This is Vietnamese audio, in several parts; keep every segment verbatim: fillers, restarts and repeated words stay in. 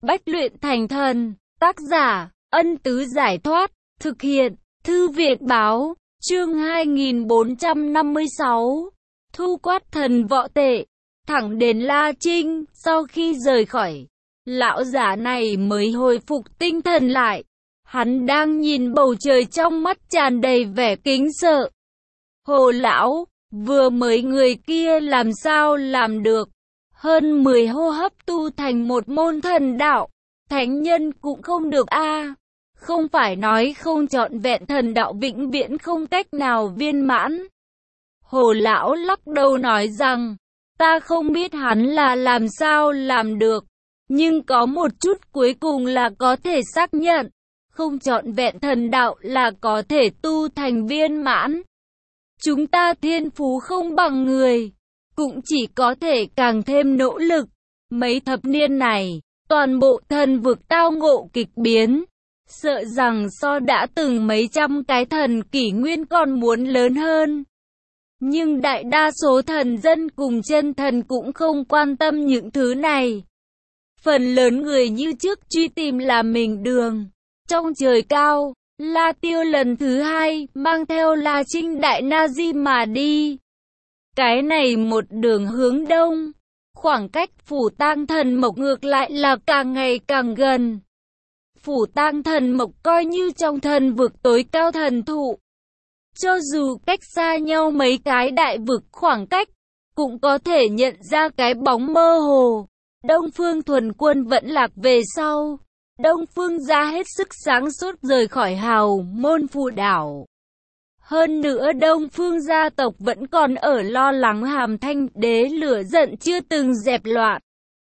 Bách luyện thành thần. Tác giả, Ân Tứ Giải Thoát. Thực hiện, Thư viện Báo. Chương hai nghìn bốn trăm năm mươi sáu. Thu quát thần võ tệ. Thẳng đến La Trinh, sau khi rời khỏi, lão giả này mới hồi phục tinh thần lại. Hắn đang nhìn bầu trời, trong mắt tràn đầy vẻ kính sợ. Hồ lão, vừa mới người kia làm sao làm được? Hơn mười hô hấp tu thành một môn thần đạo, thánh nhân cũng không được a. Không phải nói không trọn vẹn thần đạo vĩnh viễn không cách nào viên mãn. Hồ lão lắc đầu nói rằng, ta không biết hắn là làm sao làm được, nhưng có một chút cuối cùng là có thể xác nhận, không trọn vẹn thần đạo là có thể tu thành viên mãn. Chúng ta thiên phú không bằng người, cũng chỉ có thể càng thêm nỗ lực. Mấy thập niên này, toàn bộ thần vực tao ngộ kịch biến, sợ rằng so đã từng mấy trăm cái thần kỷ nguyên còn muốn lớn hơn. Nhưng đại đa số thần dân cùng chân thần cũng không quan tâm những thứ này. Phần lớn người như trước truy tìm là mình đường. Trong trời cao, La Tiêu lần thứ hai mang theo La Trinh Đại Na Di mà đi. Cái này một đường hướng đông, khoảng cách Phủ Tang Thần Mộc ngược lại là càng ngày càng gần. Phủ Tang Thần Mộc coi như trong thần vực tối cao thần thụ. Cho dù cách xa nhau mấy cái đại vực khoảng cách, cũng có thể nhận ra cái bóng mơ hồ. Đông Phương Thuần Quân vẫn lạc về sau. Đông Phương gia hết sức sáng suốt rời khỏi Hào Môn Phù Đảo. Hơn nữa Đông Phương gia tộc vẫn còn ở lo lắng Hàm Thanh đế lửa giận chưa từng dẹp loạn.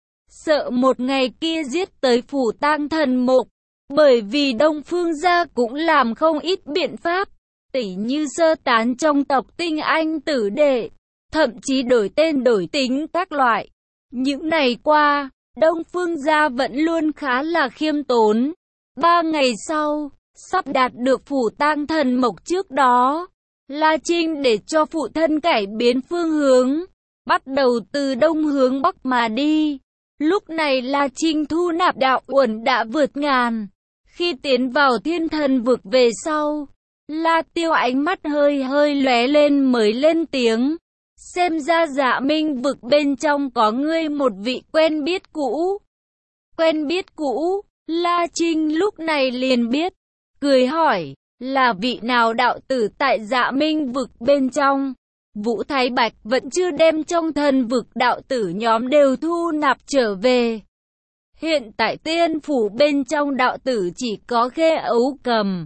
Sợ một ngày kia giết tới Phủ Tang Thần Mộc, bởi vì Đông Phương gia cũng làm không ít biện pháp, tỉ như sơ tán trong tộc tinh anh tử đệ, thậm chí đổi tên đổi tính các loại. Những ngày qua, Đông Phương gia vẫn luôn khá là khiêm tốn. Ba ngày sau, sắp đạt được Phủ Tang Thần Mộc trước đó, La Trinh để cho phụ thân cải biến phương hướng, bắt đầu từ đông hướng bắc mà đi. Lúc này La Trinh thu nạp đạo uẩn đã vượt ngàn. Khi tiến vào thiên thần vực về sau, La Tiêu ánh mắt hơi hơi lóe lên mới lên tiếng. Xem ra Dạ Minh vực bên trong có ngươi một vị quen biết cũ. Quen biết cũ, La Trinh lúc này liền biết, cười hỏi, là vị nào đạo tử tại Dạ Minh vực bên trong? Vũ Thái Bạch vẫn chưa đem trong thần vực đạo tử nhóm đều thu nạp trở về. Hiện tại tiên phủ bên trong đạo tử chỉ có Khê Ấu Cầm,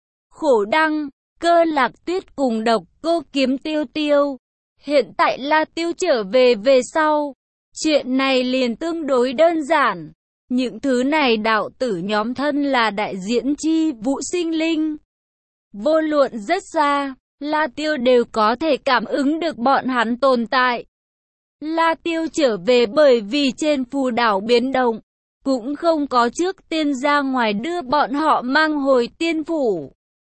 Khổ Đăng, Cơ Lạc Tuyết cùng Độc Cô Kiếm Tiêu Tiêu. Hiện tại La Tiêu trở về về sau, chuyện này liền tương đối đơn giản. Những thứ này đạo tử nhóm thân là đại diễn chi vũ sinh linh. Vô luận rất xa, La Tiêu đều có thể cảm ứng được bọn hắn tồn tại. La Tiêu trở về bởi vì trên phù đảo biến động, cũng không có trước tiên ra ngoài đưa bọn họ mang hồi tiên phủ.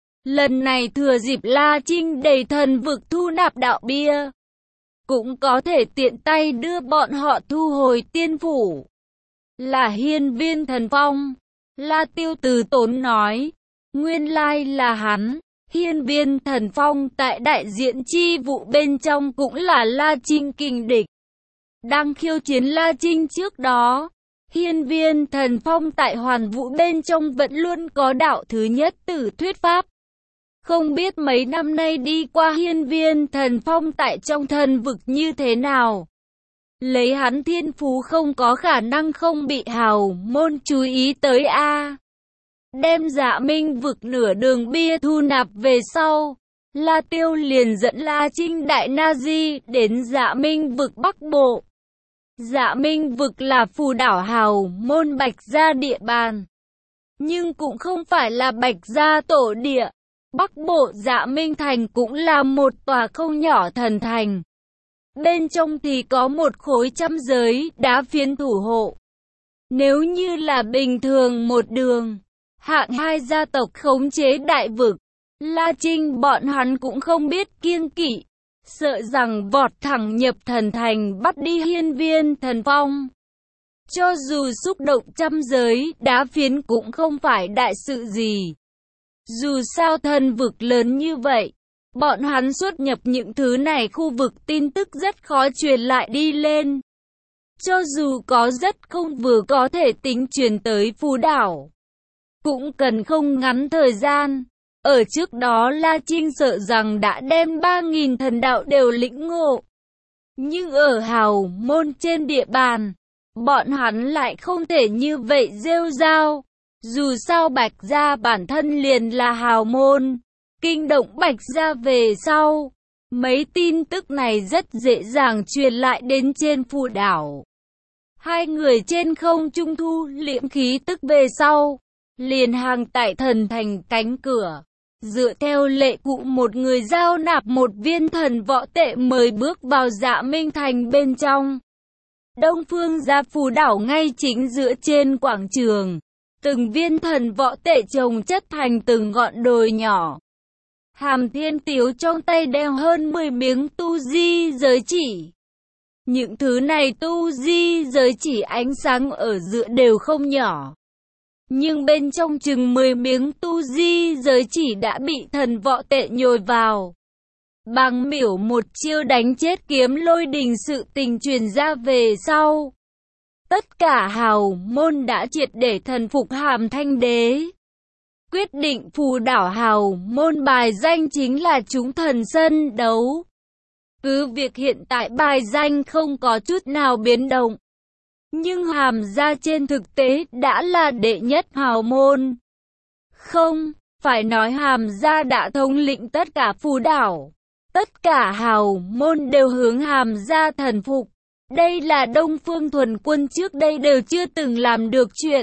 Lần này thừa dịp La Trinh đầy thần vực thu nạp đạo bia, cũng có thể tiện tay đưa bọn họ thu hồi tiên phủ. Là hiên viên thần phong. La Tiêu từ tốn nói, nguyên lai là hắn. Hiên viên thần phong tại đại diện chi vụ bên trong cũng là La Trinh kình địch. Đang khiêu chiến La Trinh trước đó, hiên viên thần phong tại hoàn vũ bên trong vẫn luôn có đạo thứ nhất tử thuyết pháp. Không biết mấy năm nay đi qua hiên viên thần phong tại trong thần vực như thế nào. Lấy hắn thiên phú không có khả năng không bị Hào Môn chú ý tới a. Đem Dạ Minh vực nửa đường bia thu nạp về sau, La Tiêu liền dẫn La Trinh Đại Na Di đến Dạ Minh vực Bắc Bộ. Dạ Minh vực là phù đảo Hào Môn Bạch Gia địa bàn, nhưng cũng không phải là Bạch Gia tổ địa. Bắc Bộ Dạ Minh thành cũng là một tòa không nhỏ thần thành. Bên trong thì có một khối trăm giới đá phiến thủ hộ. Nếu như là bình thường một đường, hạng hai gia tộc khống chế đại vực, La Trinh bọn hắn cũng không biết kiêng kỵ, sợ rằng vọt thẳng nhập thần thành bắt đi hiên viên thần phong. Cho dù xúc động trăm giới, đá phiến cũng không phải đại sự gì. Dù sao thần vực lớn như vậy, bọn hắn xuất nhập những thứ này khu vực tin tức rất khó truyền lại đi lên. Cho dù có rất không vừa có thể tính truyền tới Phù Đảo, cũng cần không ngắn thời gian. Ở trước đó La Trinh sợ rằng đã đem ba nghìn thần đạo đều lĩnh ngộ. Nhưng ở hào môn trên địa bàn, bọn hắn lại không thể như vậy rêu rao. Dù sao Bạch Gia bản thân liền là hào môn, kinh động Bạch Gia về sau, mấy tin tức này rất dễ dàng truyền lại đến trên Phù Đảo. Hai người trên không trung thu liễm khí tức về sau, liền hàng tại thần thành cánh cửa. Dựa theo lệ cụ một người giao nạp một viên thần võ tệ mới bước vào Dạ Minh Thành bên trong. Đông Phương Gia Phù Đảo ngay chính giữa trên quảng trường. Từng viên thần võ tệ chồng chất thành từng ngọn đồi nhỏ. Hàm Thiên Tiếu trong tay đeo hơn mười miếng tu di giới chỉ. Những thứ này tu di giới chỉ ánh sáng ở giữa đều không nhỏ. Nhưng bên trong chừng mười miếng tu di giới chỉ đã bị thần võ tệ nhồi vào. Bằng miểu một chiêu đánh chết kiếm lôi đình sự tình truyền ra về sau. Tất cả hào môn đã triệt để thần phục Hàm Thanh Đế. Quyết định Phù Đảo hào môn bài danh chính là chúng thần sân đấu. Cứ việc hiện tại bài danh không có chút nào biến động. Nhưng Hàm gia trên thực tế đã là đệ nhất hào môn. Không, phải nói Hàm gia đã thống lĩnh tất cả Phù Đảo. Tất cả hào môn đều hướng Hàm gia thần phục. Đây là Đông Phương Thuần Quân trước đây đều chưa từng làm được chuyện.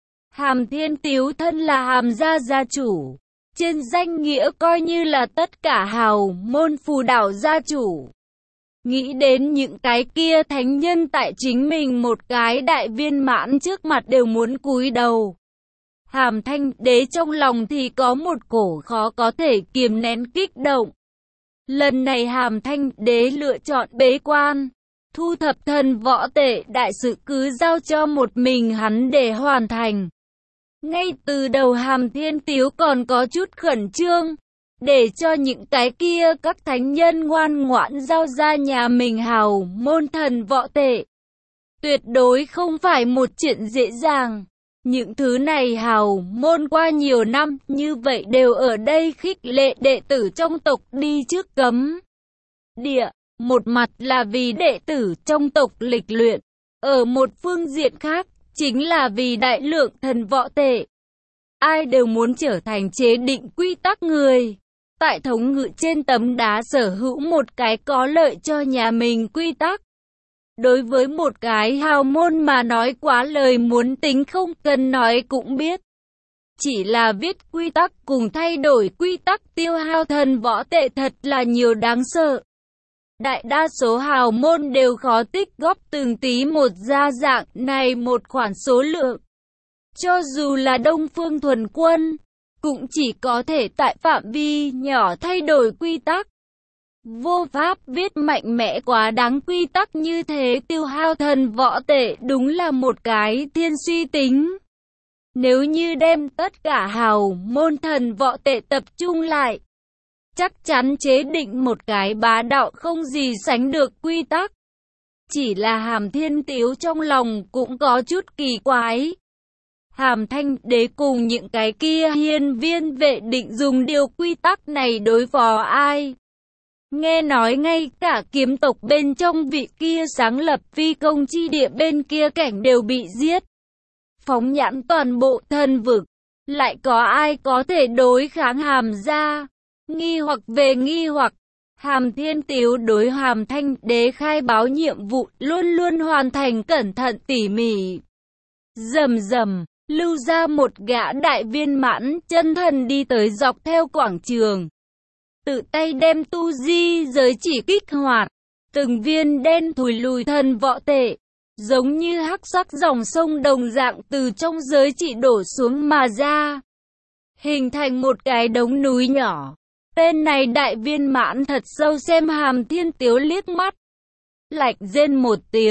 Hàm Thiên Tiếu thân là Hàm gia gia chủ. Trên danh nghĩa coi như là tất cả hào môn Phù Đảo gia chủ. Nghĩ đến những cái kia thánh nhân tại chính mình một cái đại viên mãn trước mặt đều muốn cúi đầu. Hàm Thanh Đế trong lòng thì có một cổ khó có thể kiềm nén kích động. Lần này Hàm Thanh Đế lựa chọn bế quan, thu thập thần võ tệ đại sự cứ giao cho một mình hắn để hoàn thành. Ngay từ đầu Hàm Thiên Tiếu còn có chút khẩn trương, để cho những cái kia các thánh nhân ngoan ngoãn giao ra nhà mình hào môn thần võ tệ. Tuyệt đối không phải một chuyện dễ dàng. Những thứ này hào môn qua nhiều năm như vậy đều ở đây khích lệ đệ tử trong tộc đi trước cấm địa. Một mặt là vì đệ tử trong tộc lịch luyện, ở một phương diện khác chính là vì đại lượng thần võ tệ. Ai đều muốn trở thành chế định quy tắc người. Tại thống ngự trên tấm đá sở hữu một cái có lợi cho nhà mình quy tắc. Đối với một cái hào môn mà nói quá lời muốn tính không cần nói cũng biết. Chỉ là viết quy tắc cùng thay đổi quy tắc tiêu hao thần võ tệ thật là nhiều đáng sợ. Đại đa số hào môn đều khó tích góp từng tí một ra dạng này một khoản số lượng. Cho dù là Đông Phương Thuần Quân, cũng chỉ có thể tại phạm vi nhỏ thay đổi quy tắc. Vô pháp viết mạnh mẽ quá đáng quy tắc như thế tiêu hao thần võ tệ đúng là một cái thiên suy tính. Nếu như đem tất cả hào môn thần võ tệ tập trung lại, chắc chắn chế định một cái bá đạo không gì sánh được quy tắc. Chỉ là Hàm Thiên Tiếu trong lòng cũng có chút kỳ quái. Hàm Thanh Đế cùng những cái kia hiên viên vệ định dùng điều quy tắc này đối phó ai? Nghe nói ngay cả kiếm tộc bên trong vị kia sáng lập phi công chi địa bên kia cảnh đều bị giết. Phóng nhãn toàn bộ thần vực, lại có ai có thể đối kháng Hàm gia? Nghi hoặc về nghi hoặc, Hàm Thiên Tiếu đối Hàm Thanh Đế khai báo nhiệm vụ luôn luôn hoàn thành cẩn thận tỉ mỉ. Rầm rầm, lưu ra một gã đại viên mãn chân thần đi tới dọc theo quảng trường. Tự tay đem tu di giới chỉ kích hoạt, từng viên đen thùi lùi thần võ tệ, giống như hắc sắc dòng sông đồng dạng từ trong giới chỉ đổ xuống mà ra, hình thành một cái đống núi nhỏ. Tên này đại viên mãn thật sâu xem Hàm Thiên Tiếu liếc mắt, lạnh rên một tiếng,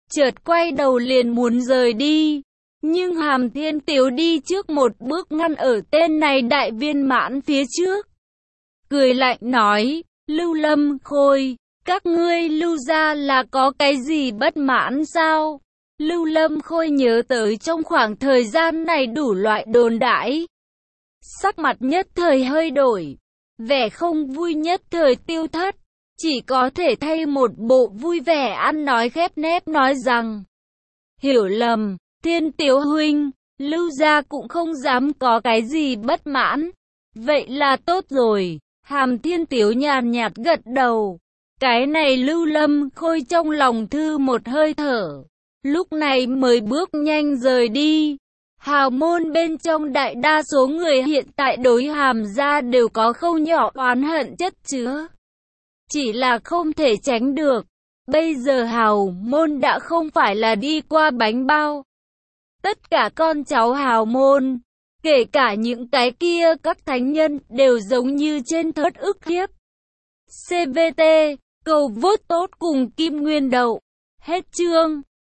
chợt quay đầu liền muốn rời đi. Nhưng Hàm Thiên Tiếu đi trước một bước ngăn ở tên này đại viên mãn phía trước. Cười lạnh nói, Lưu Lâm Khôi, các ngươi Lưu gia là có cái gì bất mãn sao? Lưu Lâm Khôi nhớ tới trong khoảng thời gian này đủ loại đồn đãi. Sắc mặt nhất thời hơi đổi, vẻ không vui nhất thời tiêu thất, chỉ có thể thay một bộ vui vẻ ăn nói khép nép nói rằng, hiểu lầm, Thiên Tiếu huynh, Lưu gia cũng không dám có cái gì bất mãn. Vậy là tốt rồi. Hàm Thiên Tiếu nhàn nhạt gật đầu. Cái này Lưu Lâm Khôi trong lòng thư một hơi thở, lúc này mới bước nhanh rời đi. Hào môn bên trong đại đa số người hiện tại đối Hàm gia đều có không nhỏ oán hận chất chứa, chỉ là không thể tránh được. Bây giờ hào môn đã không phải là đi qua bánh bao. Tất cả con cháu hào môn, kể cả những cái kia các thánh nhân, đều giống như trên thớt ức hiếp. xê vê tê, cầu vote tốt cùng Kim Nguyên Đậu. Hết chương.